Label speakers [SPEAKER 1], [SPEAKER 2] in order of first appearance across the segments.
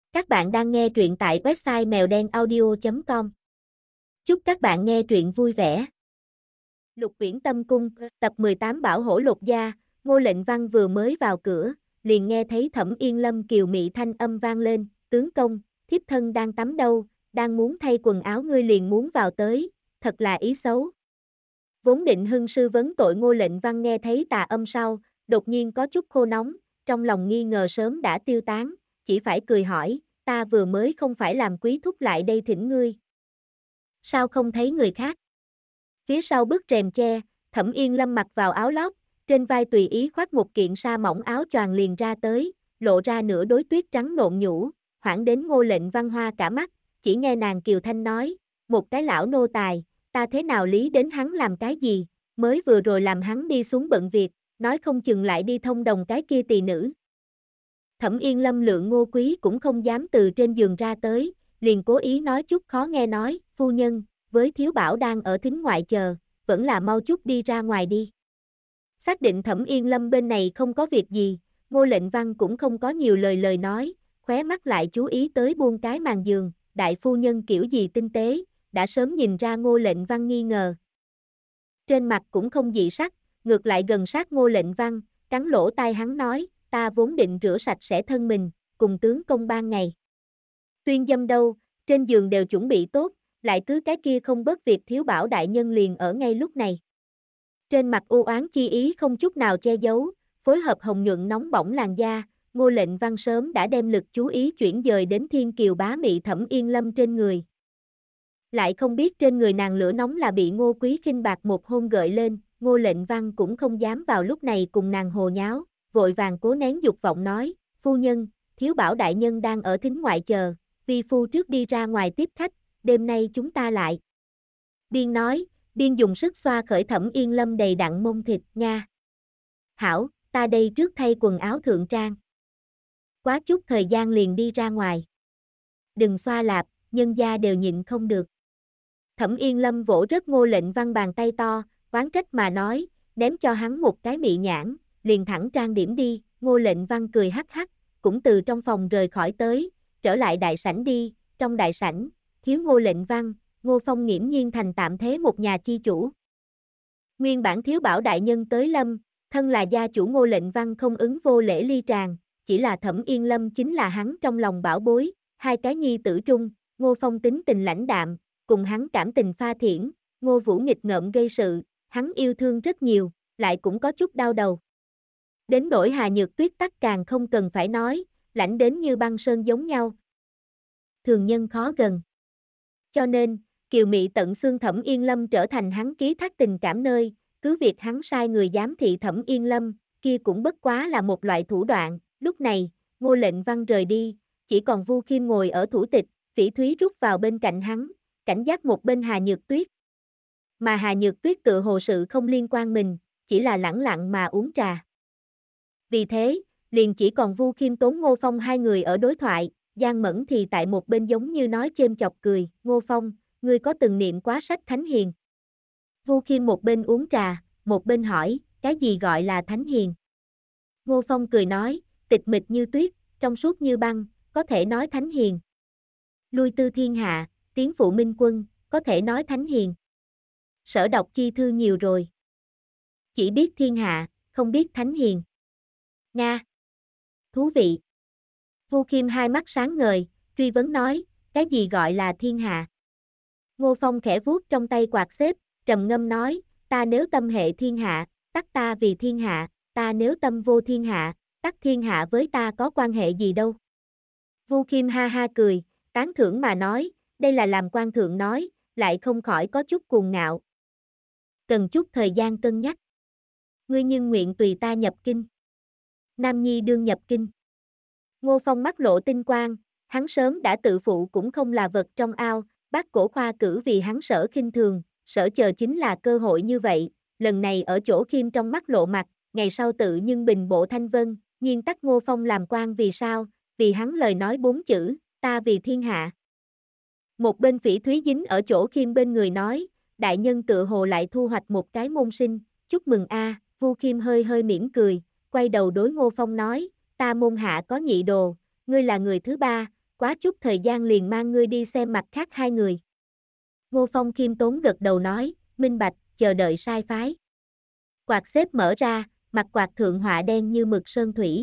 [SPEAKER 1] Các bạn đang nghe truyện tại website mèo đen audio.com. Chúc các bạn nghe truyện vui vẻ. Lục Uyển Tâm Cung, tập 18 Bảo Hổ Lục Gia. Ngô Lệnh Văn vừa mới vào cửa, liền nghe thấy Thẩm Yên Lâm kiều mị thanh âm vang lên, tướng công, thiếp thân đang tắm đâu, đang muốn thay quần áo ngươi liền muốn vào tới, thật là ý xấu. Vốn định hưng sư vấn tội Ngô Lệnh Văn nghe thấy tà âm sau, đột nhiên có chút khô nóng, trong lòng nghi ngờ sớm đã tiêu tán, chỉ phải cười hỏi, ta vừa mới không phải làm quý thúc lại đây thỉnh ngươi. Sao không thấy người khác? Phía sau bức rèm che, Thẩm Yên Lâm mặc vào áo lót, trên vai tùy ý khoác một kiện sa mỏng áo choàng liền ra tới, lộ ra nửa đối tuyết trắng nộn nhũ, hoảng đến Ngô Lệnh Văn hoa cả mắt, chỉ nghe nàng kiều thanh nói, một cái lão nô tài, ta thế nào lý đến hắn làm cái gì, mới vừa rồi làm hắn đi xuống bận việc, nói không chừng lại đi thông đồng cái kia tỳ nữ. Thẩm Yên Lâm lượng Ngô Quý cũng không dám từ trên giường ra tới, liền cố ý nói chút khó nghe nói, phu nhân, với thiếu bảo đang ở thính ngoại chờ, vẫn là mau chút đi ra ngoài đi. Xác định Thẩm Yên Lâm bên này không có việc gì, Ngô Lệnh Văn cũng không có nhiều lời nói, khóe mắt lại chú ý tới buông cái màn giường, đại phu nhân kiểu gì tinh tế, đã sớm nhìn ra Ngô Lệnh Văn nghi ngờ. Trên mặt cũng không dị sắc, ngược lại gần sát Ngô Lệnh Văn, cắn lỗ tai hắn nói, ta vốn định rửa sạch sẽ thân mình, cùng tướng công ban ngày. Tuyên dâm đâu, trên giường đều chuẩn bị tốt, lại cứ cái kia không bớt việc thiếu bảo đại nhân liền ở ngay lúc này. Trên mặt u oán chi ý không chút nào che giấu, phối hợp hồng nhuận nóng bỏng làn da, Ngô Lệnh Văn sớm đã đem lực chú ý chuyển dời đến thiên kiều bá mị Thẩm Yên Lâm trên người. Lại không biết trên người nàng lửa nóng là bị Ngô Quý khinh bạc một hôn gợi lên, Ngô Lệnh Văn cũng không dám vào lúc này cùng nàng hồ nháo, vội vàng cố nén dục vọng nói, phu nhân, thiếu bảo đại nhân đang ở thính ngoại chờ, vi phu trước đi ra ngoài tiếp khách, đêm nay chúng ta lại. Biên nói, biên dùng sức xoa khởi Thẩm Yên Lâm đầy đặn mông thịt, nha. Hảo, ta đây trước thay quần áo thượng trang. Quá chút thời gian liền đi ra ngoài. Đừng xoa lạp, nhân gia đều nhịn không được. Thẩm Yên Lâm vỗ rất Ngô Lệnh Văn bàn tay to, oán trách mà nói, ném cho hắn một cái mị nhãn, liền thẳng trang điểm đi, Ngô Lệnh Văn cười hắc hắc, cũng từ trong phòng rời khỏi tới, trở lại đại sảnh đi, trong đại sảnh, thiếu Ngô Lệnh Văn, Ngô Phong nghiễm nhiên thành tạm thế một nhà chi chủ. Nguyên bản thiếu bảo đại nhân tới lâm, thân là gia chủ Ngô Lệnh Văn không ứng vô lễ ly tràng, chỉ là Thẩm Yên Lâm chính là hắn trong lòng bảo bối, hai cái nhi tử trung, Ngô Phong tính tình lãnh đạm, cùng hắn cảm tình pha thiển, Ngô Vũ nghịch ngợm gây sự, hắn yêu thương rất nhiều, lại cũng có chút đau đầu. Đến nỗi Hà Nhược Tuyết tắc càng không cần phải nói, lãnh đến như băng sơn giống nhau. Thường nhân khó gần. Cho nên, kiều mị tận xương Thẩm Yên Lâm trở thành hắn ký thác tình cảm nơi, cứ việc hắn sai người giám thị Thẩm Yên Lâm, kia cũng bất quá là một loại thủ đoạn. Lúc này, Ngô Lệnh Văn rời đi, chỉ còn Vu Khiêm ngồi ở thủ tịch, Phỉ Thúy rút vào bên cạnh hắn, cảnh giác một bên Hà Nhược Tuyết. Mà Hà Nhược Tuyết tự hồ sự không liên quan mình, chỉ là lẳng lặng mà uống trà. Vì thế, liền chỉ còn Vu Khiêm Tốn Ngô Phong hai người ở đối thoại, Giang Mẫn thì tại một bên giống như nói chêm chọc cười, Ngô Phong, ngươi có từng niệm quá sách Thánh Hiền? Vu Khiêm một bên uống trà, một bên hỏi, cái gì gọi là Thánh Hiền? Ngô Phong cười nói, tịch mịch như tuyết, trong suốt như băng, có thể nói Thánh Hiền. Lui tư thiên hạ, tiến phụ minh quân, có thể nói Thánh Hiền. Sở đọc chi thư nhiều rồi. Chỉ biết thiên hạ, không biết Thánh Hiền. Nga. Thú vị. Vu Khiêm hai mắt sáng ngời, truy vấn nói, cái gì gọi là thiên hạ? Ngô Phong khẽ vuốt trong tay quạt xếp, trầm ngâm nói, ta nếu tâm hệ thiên hạ, tắc ta vì thiên hạ, ta nếu tâm vô thiên hạ, tắc thiên hạ với ta có quan hệ gì đâu. Vu Khiêm ha ha cười, tán thưởng mà nói, đây là làm quan thượng nói, lại không khỏi có chút cuồng ngạo. Cần chút thời gian cân nhắc. Ngươi nhưng nguyện tùy ta nhập kinh. Nam Nhi đương nhập kinh. Ngô Phong mắt lộ tinh quang, hắn sớm đã tự phụ cũng không là vật trong ao, bác cổ khoa cử vì hắn sở khinh thường, sở chờ chính là cơ hội như vậy, lần này ở chỗ Khiêm trong mắt lộ mặt, ngày sau tự nhưng bình bộ thanh vân, nhiên tắc Ngô Phong làm quan vì sao, vì hắn lời nói 4 chữ, ta vì thiên hạ. Một bên Phỉ Thúy dính ở chỗ Khiêm bên người nói, đại nhân tự hồ lại thu hoạch một cái môn sinh, chúc mừng a. Vu Khiêm hơi hơi mỉm cười, quay đầu đối Ngô Phong nói, ta môn hạ có nhị đồ, ngươi là người thứ ba, quá chút thời gian liền mang ngươi đi xem mặt khác hai người. Ngô Phong khiêm tốn gật đầu nói, minh bạch, chờ đợi sai phái. Quạt xếp mở ra, mặt quạt thượng họa đen như mực sơn thủy.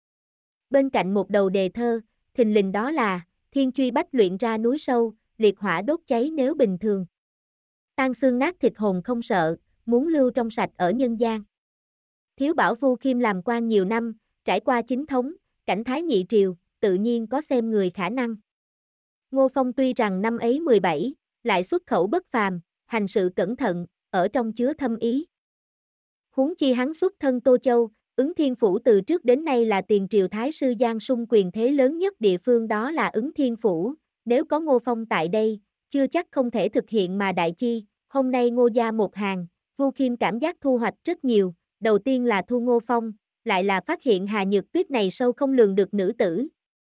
[SPEAKER 1] Bên cạnh một đầu đề thơ, thình lình đó là, thiên truy bách luyện ra núi sâu, liệt hỏa đốt cháy nếu bình thường. Tan xương nát thịt hồn không sợ, muốn lưu trong sạch ở nhân gian. Thiếu bảo Vu Khiêm làm quan nhiều năm, trải qua chính thống, cảnh thái nhị triều, tự nhiên có xem người khả năng. Ngô Phong tuy rằng năm ấy 17, lại xuất khẩu bất phàm, hành sự cẩn thận, ở trong chứa thâm ý. Huống chi hắn xuất thân Tô Châu, Ứng Thiên Phủ từ trước đến nay là tiền triều thái sư Giang Sung quyền thế lớn nhất địa phương đó là Ứng Thiên Phủ, nếu có Ngô Phong tại đây, chưa chắc không thể thực hiện mà đại chi, hôm nay Ngô gia một hàng, Vu Khiêm cảm giác thu hoạch rất nhiều, đầu tiên là thu Ngô Phong, lại là phát hiện Hà Nhược Tuyết này sâu không lường được nữ tử.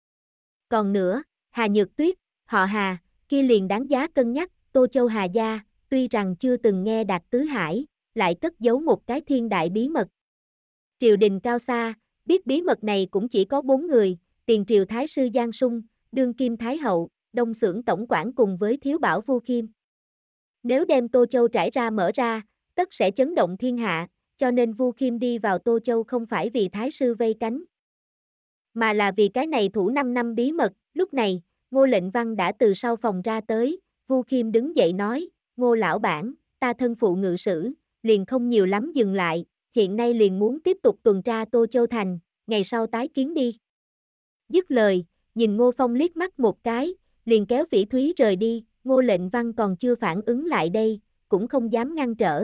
[SPEAKER 1] Còn nữa, Hà Nhược Tuyết, họ Hà, kia liền đáng giá cân nhắc, Tô Châu Hà gia, tuy rằng chưa từng nghe Đạt Tứ Hải, lại cất giấu một cái thiên đại bí mật. Triều đình cao xa, biết bí mật này cũng chỉ có 4 người, tiền triều thái sư Giang Sung, đương kim thái hậu, đông xưởng tổng quản cùng với thiếu bảo Vu Khiêm. Nếu đem Tô Châu trải ra mở ra, tất sẽ chấn động thiên hạ, cho nên Vu Khiêm đi vào Tô Châu không phải vì thái sư vây cánh, mà là vì cái này thủ 5 năm bí mật. Lúc này, Ngô Lệnh Văn đã từ sau phòng ra tới, Vu Khiêm đứng dậy nói, Ngô lão bản, ta thân phụ ngự sử, liền không nhiều lắm dừng lại, hiện nay liền muốn tiếp tục tuần tra Tô Châu Thành, ngày sau tái kiến đi. Dứt lời, nhìn Ngô Phong liếc mắt một cái, liền kéo Phỉ Thúy rời đi, Ngô Lệnh Văn còn chưa phản ứng lại đây, cũng không dám ngăn trở.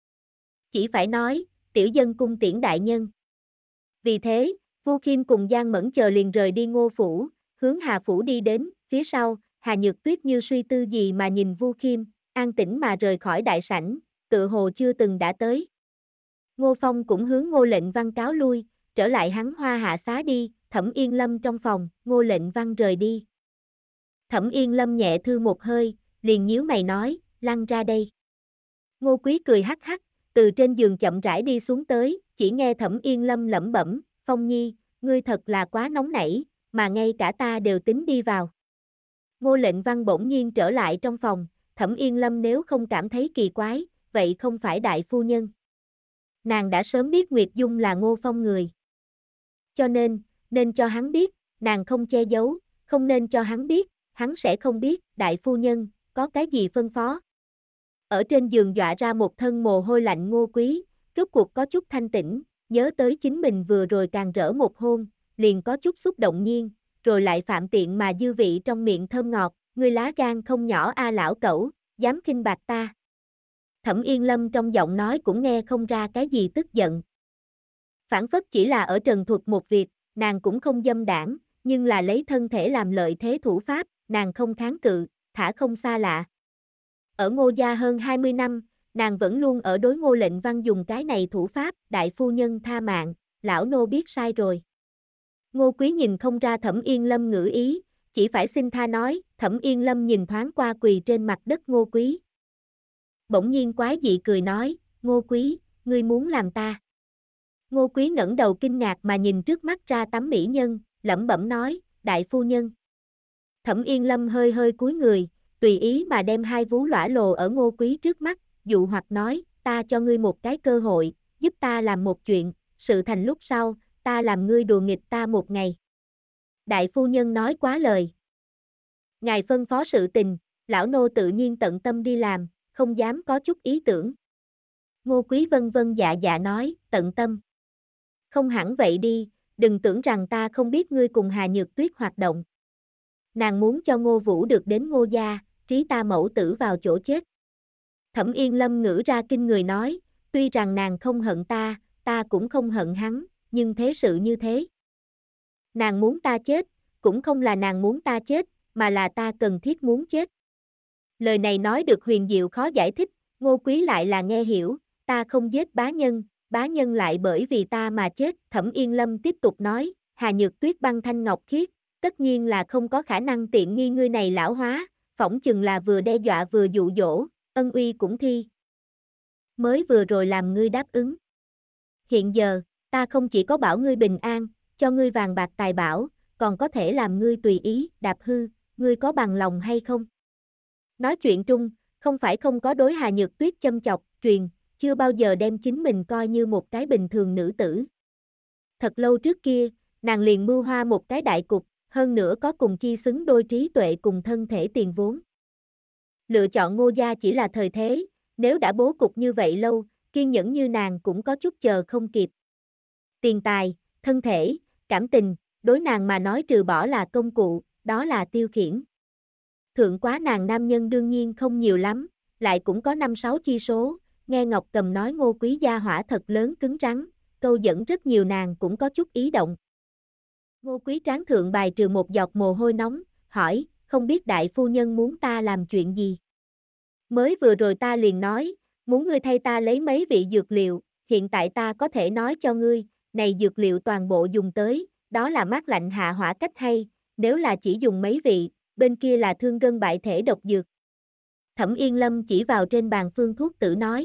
[SPEAKER 1] Chỉ phải nói, tiểu dân cung tiễn đại nhân. Vì thế, Vu Khiêm cùng Giang Mẫn chờ liền rời đi Ngô Phủ, hướng Hà Phủ đi đến, phía sau, Hà Nhược Tuyết như suy tư gì mà nhìn Vu Khiêm, an tĩnh mà rời khỏi đại sảnh, tự hồ chưa từng đã tới. Ngô Phong cũng hướng Ngô Lệnh Văn cáo lui, trở lại hắn Hoa Hạ xá đi, Thẩm Yên Lâm trong phòng, Ngô Lệnh Văn rời đi. Thẩm Yên Lâm nhẹ thư một hơi, liền nhíu mày nói, lăn ra đây. Ngô Quý cười hắc hắc, từ trên giường chậm rãi đi xuống tới, chỉ nghe Thẩm Yên Lâm lẩm bẩm, Phong Nhi, ngươi thật là quá nóng nảy, mà ngay cả ta đều tính đi vào. Ngô Lệnh Văn bỗng nhiên trở lại trong phòng, Thẩm Yên Lâm nếu không cảm thấy kỳ quái, vậy không phải đại phu nhân. Nàng đã sớm biết Nguyệt Dung là Ngô Phong người. Cho nên cho hắn biết, nàng không che giấu, không nên cho hắn biết, hắn sẽ không biết, đại phu nhân, có cái gì phân phó. Ở trên giường dọa ra một thân mồ hôi lạnh Ngô Quý, rốt cuộc có chút thanh tĩnh, nhớ tới chính mình vừa rồi càng rỡ một hôn, liền có chút xúc động nhiên, rồi lại phạm tiện mà dư vị trong miệng thơm ngọt, ngươi lá gan không nhỏ a lão cẩu, dám khinh bạc ta. Thẩm Yên Lâm trong giọng nói cũng nghe không ra cái gì tức giận. Phản phất chỉ là ở trần thuật một việc, nàng cũng không dâm đảng, nhưng là lấy thân thể làm lợi thế thủ pháp, nàng không kháng cự, thả không xa lạ. Ở Ngô gia hơn 20 năm, nàng vẫn luôn ở đối Ngô Lệnh Văn dùng cái này thủ pháp, đại phu nhân tha mạng, lão nô biết sai rồi. Ngô Quý nhìn không ra Thẩm Yên Lâm ngữ ý, chỉ phải xin tha nói, Thẩm Yên Lâm nhìn thoáng qua quỳ trên mặt đất Ngô Quý. Bỗng nhiên quái dị cười nói, Ngô Quý, ngươi muốn làm ta. Ngô Quý ngẩng đầu kinh ngạc mà nhìn trước mắt ra tấm mỹ nhân, lẩm bẩm nói, đại phu nhân. Thẩm Yên Lâm hơi hơi cúi người, tùy ý mà đem hai vú lõa lồ ở Ngô Quý trước mắt, dụ hoặc nói, ta cho ngươi một cái cơ hội, giúp ta làm một chuyện, sự thành lúc sau, ta làm ngươi đùa nghịch ta một ngày. Đại phu nhân nói quá lời. Ngài phân phó sự tình, lão nô tự nhiên tận tâm đi làm, không dám có chút ý tưởng. Ngô Quý vân vân dạ dạ nói, tận tâm. Không hẳn vậy đi, đừng tưởng rằng ta không biết ngươi cùng Hà Nhược Tuyết hoạt động. Nàng muốn cho Ngô Vũ được đến Ngô gia, trí ta mẫu tử vào chỗ chết. Thẩm Yên Lâm ngữ ra kinh người nói, tuy rằng nàng không hận ta, ta cũng không hận hắn, nhưng thế sự như thế. Nàng muốn ta chết, cũng không là nàng muốn ta chết, mà là ta cần thiết muốn chết. Lời này nói được huyền diệu khó giải thích, Ngô Quý lại là nghe hiểu, ta không giết bá nhân lại bởi vì ta mà chết. Thẩm Yên Lâm tiếp tục nói, Hà Nhược Tuyết băng thanh ngọc khiết, tất nhiên là không có khả năng tiện nghi ngươi này lão hóa, phỏng chừng là vừa đe dọa vừa dụ dỗ, ân uy cũng thi. Mới vừa rồi làm ngươi đáp ứng. Hiện giờ, ta không chỉ có bảo ngươi bình an, cho ngươi vàng bạc tài bảo, còn có thể làm ngươi tùy ý, đạp hư, ngươi có bằng lòng hay không? Nói chuyện trung, không phải không có đối Hà Nhược Tuyết châm chọc, truyền, chưa bao giờ đem chính mình coi như một cái bình thường nữ tử. Thật lâu trước kia, nàng liền mưu hoa một cái đại cục, hơn nữa có cùng chi xứng đôi trí tuệ cùng thân thể tiền vốn. Lựa chọn Ngô gia chỉ là thời thế, nếu đã bố cục như vậy lâu, kiên nhẫn như nàng cũng có chút chờ không kịp. Tiền tài, thân thể, cảm tình, đối nàng mà nói trừ bỏ là công cụ, đó là tiêu khiển. Thượng quá nàng nam nhân đương nhiên không nhiều lắm, lại cũng có 5-6 chi số, nghe Ngọc Cầm nói Ngô Quý gia hỏa thật lớn cứng rắn, câu dẫn rất nhiều nàng cũng có chút ý động. Ngô Quý tráng thượng bài trừ một giọt mồ hôi nóng, hỏi, không biết đại phu nhân muốn ta làm chuyện gì? Mới vừa rồi ta liền nói, muốn ngươi thay ta lấy mấy vị dược liệu, hiện tại ta có thể nói cho ngươi, này dược liệu toàn bộ dùng tới, đó là mát lạnh hạ hỏa cách hay, nếu là chỉ dùng mấy vị, bên kia là thương gân bại thể độc dược. Thẩm Yên Lâm chỉ vào trên bàn phương thuốc tử nói.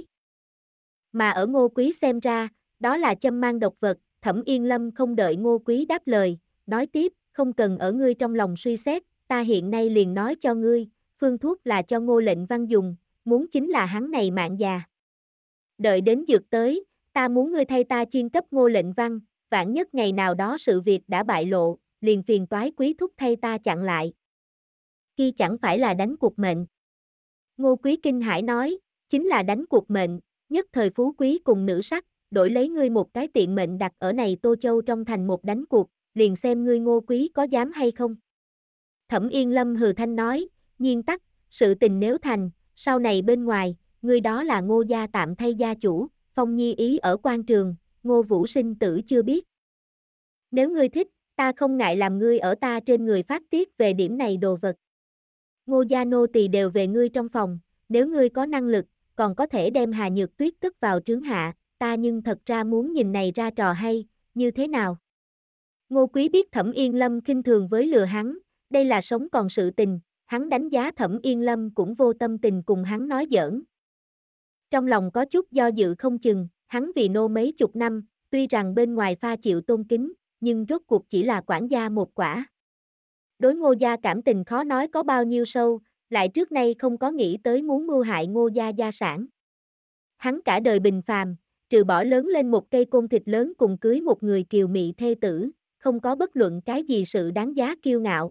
[SPEAKER 1] Mà ở Ngô Quý xem ra, đó là châm mang độc vật, Thẩm Yên Lâm không đợi Ngô Quý đáp lời, nói tiếp, không cần ở ngươi trong lòng suy xét, ta hiện nay liền nói cho ngươi, phương thuốc là cho Ngô Lệnh Văn dùng, muốn chính là hắn này mạng già. Đợi đến dược tới, ta muốn ngươi thay ta chiên cấp Ngô Lệnh Văn, vạn nhất ngày nào đó sự việc đã bại lộ, liền phiền toái Quý thúc thay ta chặn lại. Kia chẳng phải là đánh cuộc mệnh. Ngô Quý kinh hãi nói, chính là đánh cuộc mệnh, nhất thời phú quý cùng nữ sắc, đổi lấy ngươi một cái tiện mệnh đặt ở này Tô Châu trong thành một đánh cuộc, liền xem ngươi Ngô Quý có dám hay không. Thẩm Yên Lâm hừ thanh nói, nhiên tắc, sự tình nếu thành, sau này bên ngoài, ngươi đó là Ngô gia tạm thay gia chủ, Phong Nhi ý ở quan trường, Ngô Vũ sinh tử chưa biết. Nếu ngươi thích, ta không ngại làm ngươi ở ta trên người phát tiết về điểm này đồ vật. Ngô gia nô tỳ đều về ngươi trong phòng, nếu ngươi có năng lực, còn có thể đem Hà Nhược Tuyết cất vào trướng hạ, ta nhưng thật ra muốn nhìn này ra trò hay, như thế nào? Ngô Quý biết Thẩm Yên Lâm khinh thường với lừa hắn, đây là sống còn sự tình, hắn đánh giá Thẩm Yên Lâm cũng vô tâm tình cùng hắn nói giỡn. Trong lòng có chút do dự không chừng, hắn vì nô mấy chục năm, tuy rằng bên ngoài pha chịu tôn kính, nhưng rốt cuộc chỉ là quản gia một quả. Đối Ngô gia cảm tình khó nói có bao nhiêu sâu, lại trước nay không có nghĩ tới muốn mưu hại Ngô gia gia sản. Hắn cả đời bình phàm, trừ bỏ lớn lên một cây côn thịt lớn cùng cưới một người kiều mị thê tử, không có bất luận cái gì sự đáng giá kiêu ngạo.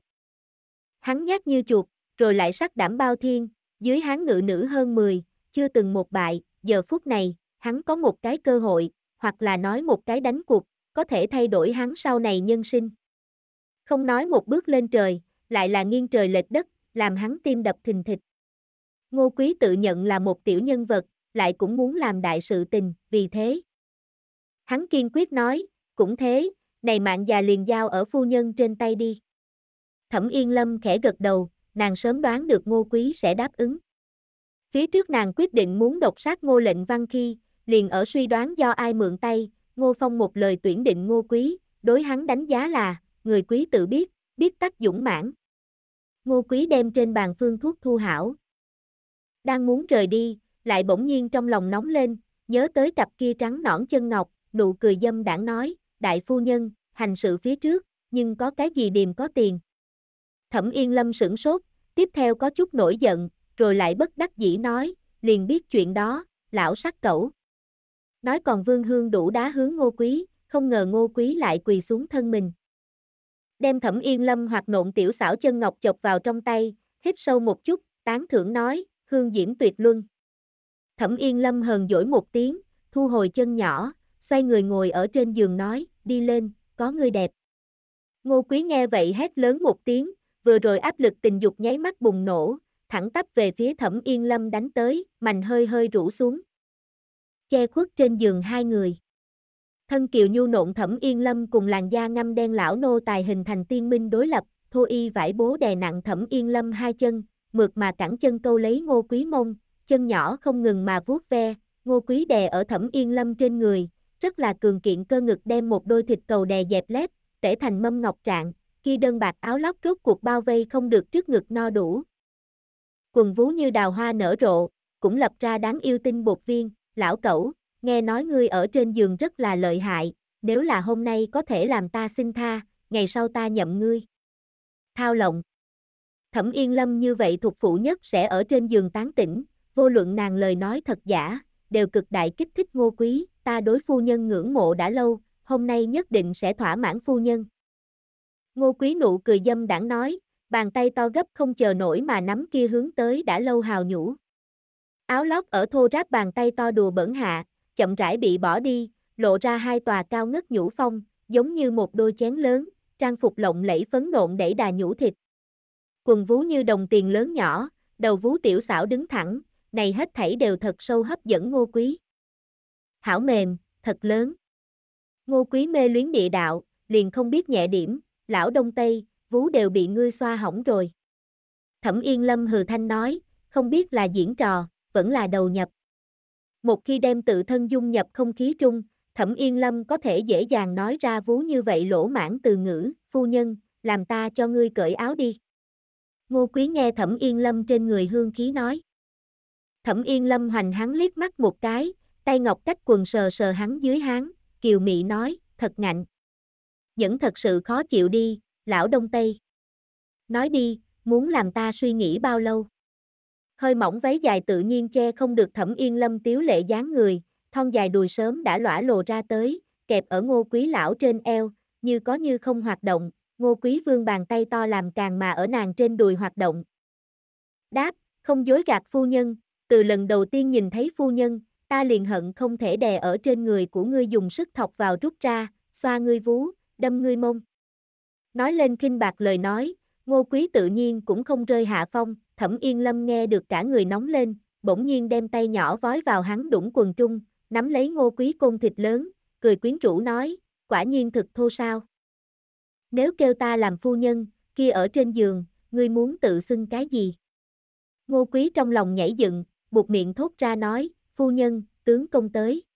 [SPEAKER 1] Hắn nhát như chuột, rồi lại sắc đảm bao thiên, dưới hắn ngự nữ hơn 10, chưa từng một bại, giờ phút này, hắn có một cái cơ hội, hoặc là nói một cái đánh cuộc, có thể thay đổi hắn sau này nhân sinh. Không nói một bước lên trời, lại là nghiêng trời lệch đất, làm hắn tim đập thình thịch. Ngô Quý tự nhận là một tiểu nhân vật, lại cũng muốn làm đại sự tình, vì thế. Hắn kiên quyết nói, cũng thế, này mạng già liền giao ở phu nhân trên tay đi. Thẩm Yên Lâm khẽ gật đầu, nàng sớm đoán được Ngô Quý sẽ đáp ứng. Phía trước nàng quyết định muốn độc sát Ngô Lệnh Văn khi, liền ở suy đoán do ai mượn tay, Ngô Phong một lời tuyển định Ngô Quý, đối hắn đánh giá là, người Quý tự biết, biết tắc dũng mãn. Ngô Quý đem trên bàn phương thuốc thu hảo. Đang muốn rời đi, lại bỗng nhiên trong lòng nóng lên, nhớ tới cặp kia trắng nõn chân ngọc, nụ cười dâm đãng nói, đại phu nhân, hành sự phía trước, nhưng có cái gì điềm có tiền. Thẩm Yên Lâm sửng sốt, tiếp theo có chút nổi giận, rồi lại bất đắc dĩ nói, liền biết chuyện đó, lão sắc cẩu. Nói còn Vương Hương đủ đá hướng Ngô Quý, không ngờ Ngô Quý lại quỳ xuống thân mình. Đem Thẩm Yên Lâm hoặc nộn tiểu xảo chân ngọc chộp vào trong tay, hít sâu một chút, tán thưởng nói, hương diễm tuyệt luân. Thẩm Yên Lâm hờn dỗi một tiếng, thu hồi chân nhỏ, xoay người ngồi ở trên giường nói, đi lên, có người đẹp. Ngô Quý nghe vậy hét lớn một tiếng, vừa rồi áp lực tình dục nháy mắt bùng nổ, thẳng tắp về phía Thẩm Yên Lâm đánh tới, mành hơi hơi rũ xuống. Che khuất trên giường hai người. Thân kiều nhu nộn Thẩm Yên Lâm cùng làn da ngăm đen lão nô tài hình thành tiên minh đối lập, thô y vải bố đè nặng Thẩm Yên Lâm hai chân, mượt mà cẳng chân câu lấy Ngô Quý mông, chân nhỏ không ngừng mà vuốt ve, Ngô Quý đè ở Thẩm Yên Lâm trên người, rất là cường kiện cơ ngực đem một đôi thịt cầu đè dẹp lép, tể thành mâm ngọc trạng, khi đơn bạc áo lót rốt cuộc bao vây không được trước ngực no đủ. Quần vú như đào hoa nở rộ, cũng lập ra đáng yêu tinh bột viên, lão cẩu, nghe nói ngươi ở trên giường rất là lợi hại, nếu là hôm nay có thể làm ta xin tha, ngày sau ta nhậm ngươi. Thao lộng. Thẩm Yên Lâm như vậy thuộc phụ nhất sẽ ở trên giường tán tỉnh, vô luận nàng lời nói thật giả, đều cực đại kích thích Ngô Quý, ta đối phu nhân ngưỡng mộ đã lâu, hôm nay nhất định sẽ thỏa mãn phu nhân. Ngô Quý nụ cười dâm đãng nói, bàn tay to gấp không chờ nổi mà nắm kia hướng tới đã lâu hào nhũ. Áo lót ở thô ráp bàn tay to đùa bẩn hạ, chậm rãi bị bỏ đi, lộ ra hai tòa cao ngất nhũ phong, giống như một đôi chén lớn, trang phục lộng lẫy phấn nộn đẩy đà nhũ thịt. Quần vú như đồng tiền lớn nhỏ, đầu vú tiểu xảo đứng thẳng, này hết thảy đều thật sâu hấp dẫn Ngô Quý. Hảo mềm, thật lớn. Ngô Quý mê luyến địa đạo, liền không biết nhẹ điểm, lão đông tây, vú đều bị ngươi xoa hỏng rồi. Thẩm Yên Lâm hừ thanh nói, không biết là diễn trò, vẫn là đầu nhập. Một khi đem tự thân dung nhập không khí trung, Thẩm Yên Lâm có thể dễ dàng nói ra vú như vậy lỗ mãn từ ngữ, phu nhân, làm ta cho ngươi cởi áo đi. Ngô Quý nghe Thẩm Yên Lâm trên người hương khí nói. Thẩm Yên Lâm hoành hắn liếc mắt một cái, tay ngọc cách quần sờ sờ hắn dưới háng, kiều mị nói, thật ngạnh. Nhẫn thật sự khó chịu đi, lão đông tây. Nói đi, muốn làm ta suy nghĩ bao lâu? Hơi mỏng váy dài tự nhiên che không được Thẩm Yên Lâm tiếu lệ dáng người, thon dài đùi sớm đã lõa lồ ra tới, kẹp ở Ngô Quý lão trên eo, như có như không hoạt động, Ngô Quý vương bàn tay to làm càng mà ở nàng trên đùi hoạt động. Đáp, không dối gạt phu nhân, từ lần đầu tiên nhìn thấy phu nhân, ta liền hận không thể đè ở trên người của ngươi dùng sức thọc vào rút ra, xoa ngươi vú, đâm ngươi mông. Nói lên khinh bạc lời nói, Ngô Quý tự nhiên cũng không rơi hạ phong, Thẩm Yên Lâm nghe được cả người nóng lên, bỗng nhiên đem tay nhỏ vói vào hắn đũng quần trung, nắm lấy Ngô Quý côn thịt lớn, cười quyến rũ nói, quả nhiên thực thô sao. Nếu kêu ta làm phu nhân, kia ở trên giường, ngươi muốn tự xưng cái gì? Ngô Quý trong lòng nhảy dựng, buột miệng thốt ra nói, phu nhân, tướng công tới.